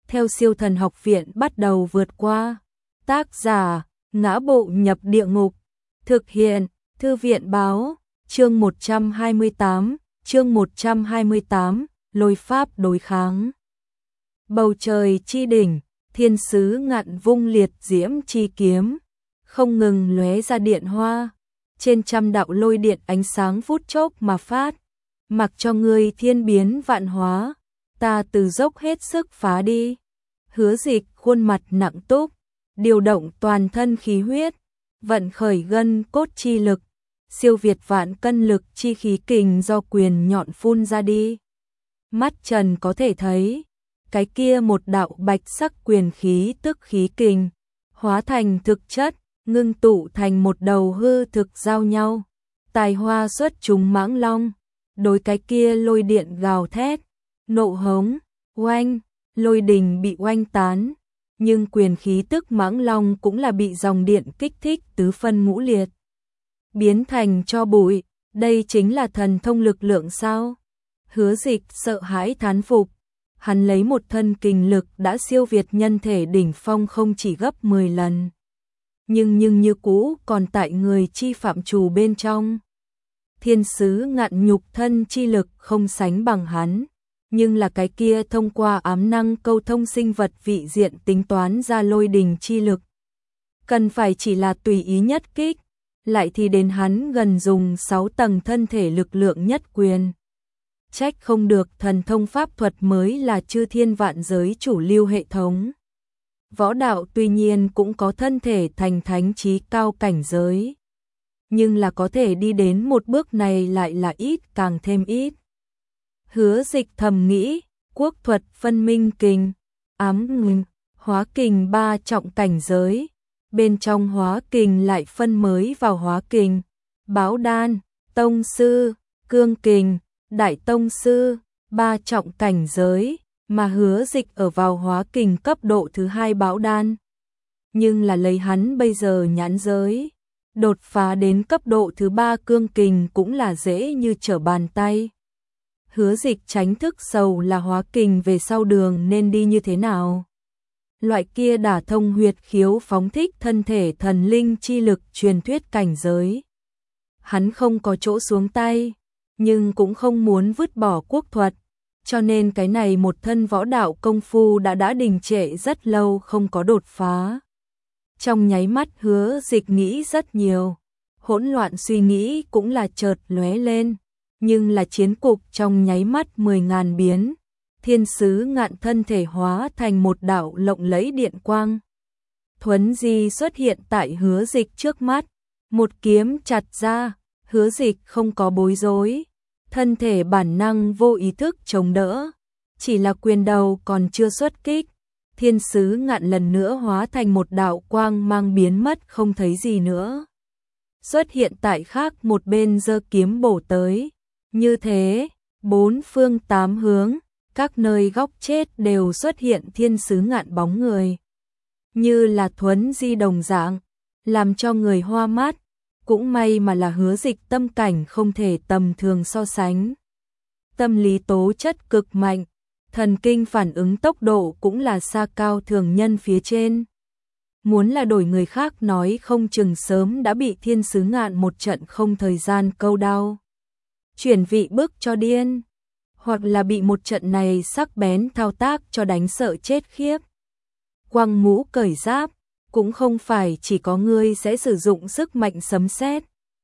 theo Siêu Thần Học Viện bắt đầu vượt qua. Tác giả: Ngã Bộ Nhập Địa Ngục. Thực hiện: Thư viện báo. Chương 128, Lôi pháp đối kháng. Bầu trời chi đỉnh, thiên sứ ngạn vung liệt diễm chi kiếm, không ngừng lóe ra điện hoa, trên trăm đạo lôi điện ánh sáng phút chốc mà phát, mặc cho ngươi thiên biến vạn hóa, ta từ dốc hết sức phá đi. Hứa Dịch khuôn mặt nặng túc, điều động toàn thân khí huyết, vận khởi gân cốt chi lực, siêu việt vạn cân lực chi khí kình do quyền nhọn phun ra đi. Mắt trần có thể thấy, cái kia một đạo bạch sắc quyền khí tức khí kình, hóa thành thực chất, ngưng tụ thành một đầu hư thực giao nhau. Tài hoa xuất chúng mãng long, đối cái kia lôi điện gào thét, nộ hống, oanh, lôi đình bị oanh tán, nhưng quyền khí tức mãng long cũng là bị dòng điện kích thích tứ phân ngũ liệt, biến thành cho bụi. Đây chính là thần thông lực lượng sao? Hứa Dịch sợ hãi thán phục, hắn lấy một thân kình lực đã siêu việt nhân thể đỉnh phong không chỉ gấp 10 lần. Nhưng như cũ còn tại người chi phạm trù bên trong. Thiên sứ ngạn nhục thân chi lực không sánh bằng hắn, nhưng là cái kia thông qua ám năng câu thông sinh vật vị diện tính toán ra lôi đình chi lực. Cần phải chỉ là tùy ý nhất kích, lại thì đến hắn gần dùng 6 tầng thân thể lực lượng nhất quyền. Trách không được thần thông pháp thuật mới là chư thiên vạn giới chủ lưu hệ thống. Võ đạo tuy nhiên cũng có thân thể thành thánh trí cao cảnh giới, nhưng là có thể đi đến một bước này lại là ít càng thêm ít. Hứa Dịch thầm nghĩ, quốc thuật phân minh kình, ám ngừng, hóa kình 3 trọng cảnh giới, bên trong hóa kình lại phân mới vào hóa kình, báo đan, tông sư, cương kình, đại tông sư, 3 trọng cảnh giới, mà Hứa Dịch ở vào hóa kình cấp độ thứ 2 báo đan. Nhưng là lấy hắn bây giờ nhãn giới, đột phá đến cấp độ thứ 3 cương kình cũng là dễ như trở bàn tay. Hứa Dịch tránh thức sầu là hóa kình về sau đường nên đi như thế nào. Loại kia đả thông huyệt khiếu phóng thích thân thể thần linh chi lực truyền thuyết cảnh giới. Hắn không có chỗ xuống tay, nhưng cũng không muốn vứt bỏ quốc thuật, cho nên cái này một thân võ đạo công phu đã đình trệ rất lâu không có đột phá. Trong nháy mắt Hứa Dịch nghĩ rất nhiều, hỗn loạn suy nghĩ cũng là chợt lóe lên, nhưng là chiến cục trong nháy mắt 10.000 biến. Thiên sứ ngạn thân thể hóa thành một đạo lộng lẫy điện quang. Thuấn di xuất hiện tại Hứa Dịch trước mắt, một kiếm chặt ra, Hứa Dịch không có bối rối, thân thể bản năng vô ý thức chống đỡ, chỉ là quyền đầu còn chưa xuất kích, thiên sứ ngạn lần nữa hóa thành một đạo quang mang biến mất không thấy gì nữa. Xuất hiện tại khác một bên giơ kiếm bổ tới, như thế, 4 phương 8 hướng, các nơi góc chết đều xuất hiện thiên sứ ngạn bóng người. Như là thuấn di đồng dạng, làm cho người hoa mắt, cũng may mà là Hứa Dịch tâm cảnh không thể tầm thường so sánh. Tâm lý tố chất cực mạnh, thần kinh phản ứng tốc độ cũng là xa cao thường nhân phía trên. Muốn là đổi người khác nói không chừng sớm đã bị thiên sứ ngạn một trận không thời gian câu đau, chuyển vị bức cho điên, hoặc là bị một trận này sắc bén thao tác cho đánh sợ chết khiếp. Quăng mũ cởi giáp, cũng không phải chỉ có ngươi sẽ sử dụng sức mạnh sấm sét.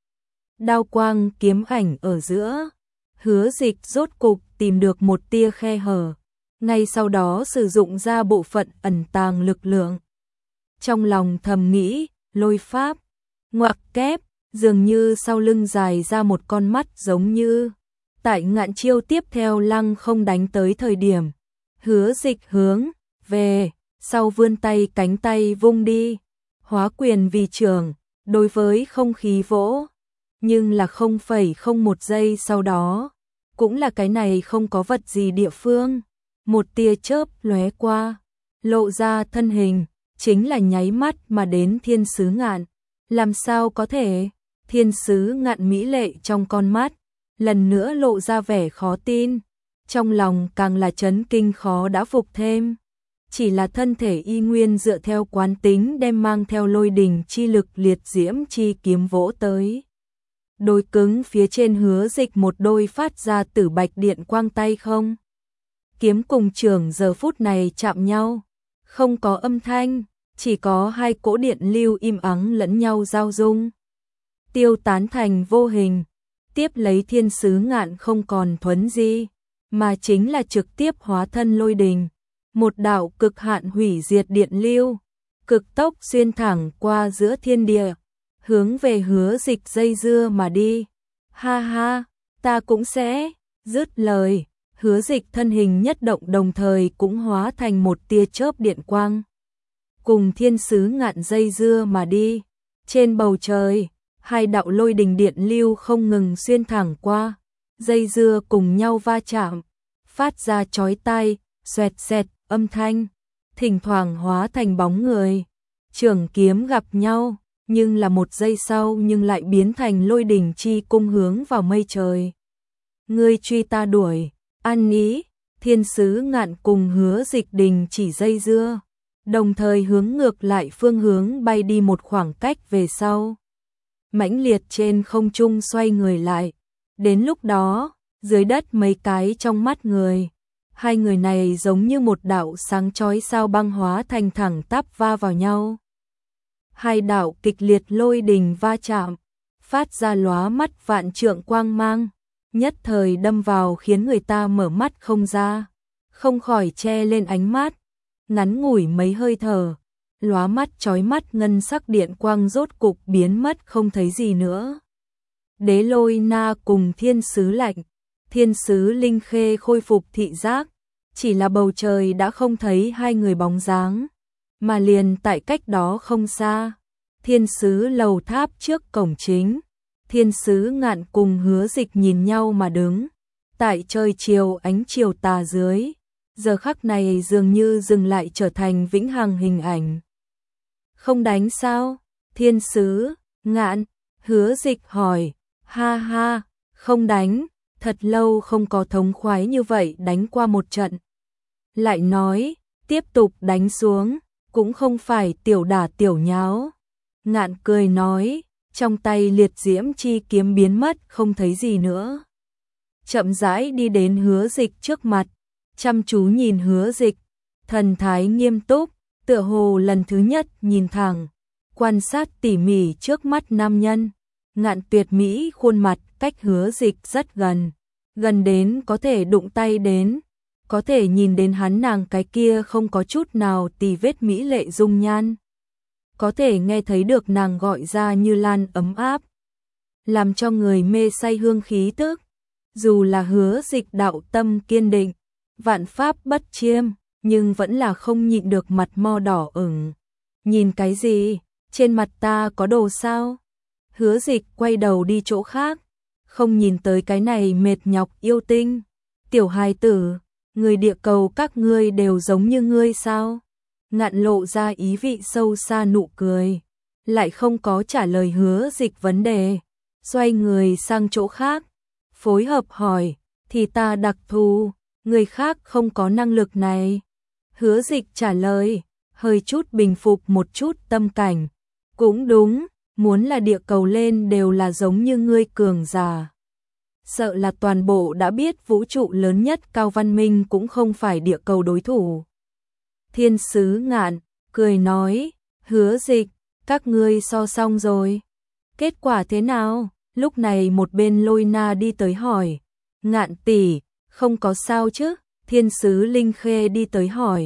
Đao quang kiếm ảnh ở giữa, Hứa Dịch rốt cục tìm được một tia khe hở, ngay sau đó sử dụng ra bộ phận ẩn tàng lực lượng. Trong lòng thầm nghĩ, lôi pháp, ngoặc kép, dường như sau lưng dài ra một con mắt giống như. Tại ngạn chiêu tiếp theo lăng không đánh tới thời điểm, Hứa Dịch hướng về sau vươn tay, cánh tay vung đi, hóa quyền vì trường, đối với không khí vỗ, nhưng là 0,01 giây sau đó, cũng là cái này không có vật gì địa phương, một tia chớp lóe qua, lộ ra thân hình, chính là nháy mắt mà đến thiên sứ ngạn. Làm sao có thể? Thiên sứ ngạn mỹ lệ trong con mắt lần nữa lộ ra vẻ khó tin, trong lòng càng là chấn kinh khó đã phục thêm. chỉ là thân thể y nguyên dựa theo quán tính đem mang theo lôi đình chi lực liệt diễm chi kiếm vỗ tới. Đôi cứng phía trên Hứa Dịch một đôi phát ra tử bạch điện quang tay không. Kiếm cùng trường giờ phút này chạm nhau, không có âm thanh, chỉ có hai cỗ điện lưu im ắng lẫn nhau giao dung. Tiêu tán thành vô hình, tiếp lấy Thiên Sứ Ngạn không còn thuấn di, mà chính là trực tiếp hóa thân lôi đình. Một đạo cực hạn hủy diệt điện lưu, cực tốc xuyên thẳng qua giữa thiên địa, hướng về Hứa Dịch dây dưa mà đi. Ha ha, ta cũng sẽ, dứt lời, Hứa Dịch thân hình nhất động đồng thời cũng hóa thành một tia chớp điện quang. Cùng Thiên Sứ Ngạn dây dưa mà đi, trên bầu trời, hai đạo lôi đình điện lưu không ngừng xuyên thẳng qua, dây dưa cùng nhau va chạm, phát ra chói tai, xoẹt xẹt âm thanh, thỉnh thoảng hóa thành bóng người. Trường kiếm gặp nhau, nhưng là một giây sau nhưng lại biến thành lôi đình chi cung hướng vào mây trời. Ngươi truy ta đuổi, ăn ý, Thiên Sứ Ngạn cùng Hứa Dịch đình chỉ dây dưa, đồng thời hướng ngược lại phương hướng bay đi một khoảng cách về sau. Mãnh liệt trên không trung xoay người lại, đến lúc đó, dưới đất mấy cái trong mắt người. Hai người này giống như một đạo sáng chói sao băng hóa thành thẳng tắp va vào nhau. Hai đạo kịch liệt lôi đình va chạm, phát ra lóa mắt vạn trượng quang mang, nhất thời đâm vào khiến người ta mở mắt không ra, không khỏi che lên ánh mắt. Ngắn ngủi mấy hơi thở, lóa mắt chói mắt ngân sắc điện quang rốt cục biến mất không thấy gì nữa. Đế Lôi Na cùng Thiên Sứ Lạnh, Thiên Sứ Linh Khê khôi phục thị giác, chỉ là bầu trời đã không thấy hai người bóng dáng, mà liền tại cách đó không xa, Thiên Sứ lầu tháp trước cổng chính, Thiên Sứ Ngạn cùng Hứa Dịch nhìn nhau mà đứng, tại trời chiều ánh chiều tà dưới, giờ khắc này dường như dừng lại trở thành vĩnh hằng hình ảnh. Không đánh sao? Thiên Sứ Ngạn, Hứa Dịch hỏi. Ha ha, không đánh, thật lâu không có thống khoái như vậy đánh qua một trận. Lại nói, tiếp tục đánh xuống, cũng không phải tiểu đả tiểu nháo. Ngạn cười nói, trong tay liệt diễm chi kiếm biến mất không thấy gì nữa. Chậm rãi đi đến Hứa Dịch trước mặt, chăm chú nhìn Hứa Dịch, thần thái nghiêm túc, tựa hồ lần thứ nhất nhìn thẳng, quan sát tỉ mỉ trước mắt nam nhân. Ngạn tuyệt mỹ khuôn mặt cách Hứa Dịch rất gần, gần đến có thể đụng tay đến, có thể nhìn đến hắn nàng cái kia không có chút nào tì vết mỹ lệ dung nhan. Có thể nghe thấy được nàng gọi ra như lan ấm áp, làm cho người mê say hương khí tức. Dù là Hứa Dịch đạo tâm kiên định, vạn pháp bất chiêm, nhưng vẫn là không nhịn được mặt mo đỏ ửng. Nhìn cái gì? Trên mặt ta có đồ sao? Hứa Dịch quay đầu đi chỗ khác, không nhìn tới cái này mệt nhọc yêu tinh. Tiểu hài tử, người địa cầu các ngươi đều giống như ngươi sao? Ngạn lộ ra ý vị sâu xa nụ cười, lại không có trả lời Hứa Dịch vấn đề, xoay người sang chỗ khác, phối hợp hỏi, thì ta đặc thù, người khác không có năng lực này. Hứa Dịch trả lời, hơi chút bình phục một chút tâm cảnh, cũng đúng. Muốn là địa cầu lên đều là giống như ngươi cường giả. Sợ là toàn bộ đã biết vũ trụ lớn nhất cao văn minh cũng không phải địa cầu đối thủ. Thiên Sứ Ngạn, cười nói, Hứa Dịch, các ngươi so xong rồi. Kết quả thế nào? Lúc này một bên Lôi Na đi tới hỏi. Ngạn tỷ, không có sao chứ? Thiên Sứ Linh Khê đi tới hỏi.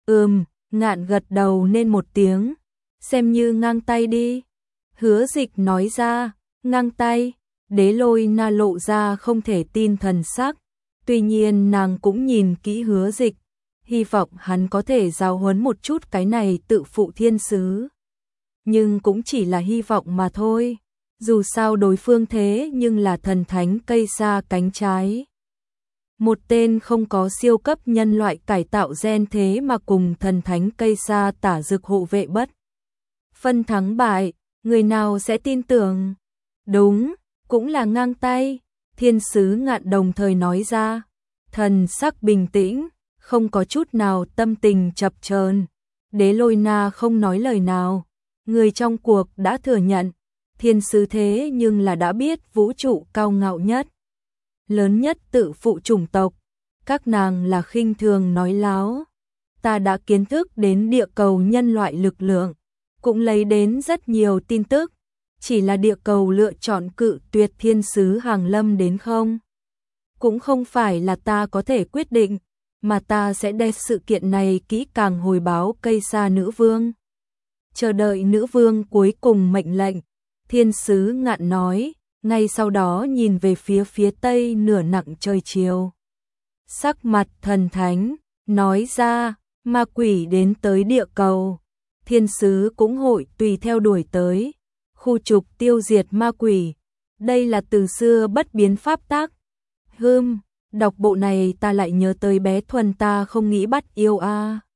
Ngạn gật đầu nên một tiếng. Xem như ngang tay đi. Hứa Dịch nói ra, ngang tay. Đế Lôi Na lộ ra không thể tin thần sắc. Tuy nhiên nàng cũng nhìn kỹ Hứa Dịch, hy vọng hắn có thể giáo huấn một chút cái này tự phụ thiên sứ. Nhưng cũng chỉ là hy vọng mà thôi. Dù sao đối phương thế nhưng là thần thánh cây sa cánh trái. Một tên không có siêu cấp nhân loại cải tạo gen thế mà cùng thần thánh cây sa tả dược hộ vệ bất phân thắng bại, người nào sẽ tin tưởng? Đúng, cũng là ngang tay. Thiên Sứ Ngạn đồng thời nói ra, thần sắc bình tĩnh, không có chút nào tâm tình chập chờn. Đế Lôi Na không nói lời nào, người trong cuộc đã thừa nhận, thiên sứ thế nhưng là đã biết vũ trụ cao ngạo nhất, lớn nhất tự phụ chủng tộc, các nàng là khinh thường nói láo. Ta đã kiến thức đến địa cầu nhân loại lực lượng, cũng lấy đến rất nhiều tin tức, chỉ là địa cầu lựa chọn cự tuyệt thiên sứ hàng lâm đến không. Cũng không phải là ta có thể quyết định, mà ta sẽ đem sự kiện này kỹ càng hồi báo Cây Sa nữ vương. Chờ đợi nữ vương cuối cùng mệnh lệnh, thiên sứ Ngạn nói, ngay sau đó nhìn về phía tây nửa nặng trời chiều. Sắc mặt thần thánh, nói ra, ma quỷ đến tới địa cầu, thiên sứ cũng hội tùy theo đuổi tới, khu trục tiêu diệt ma quỷ, đây là từ xưa bất biến pháp tắc. Đọc bộ này ta lại nhớ tới bé Thuần ta không nghĩ bắt yêu a.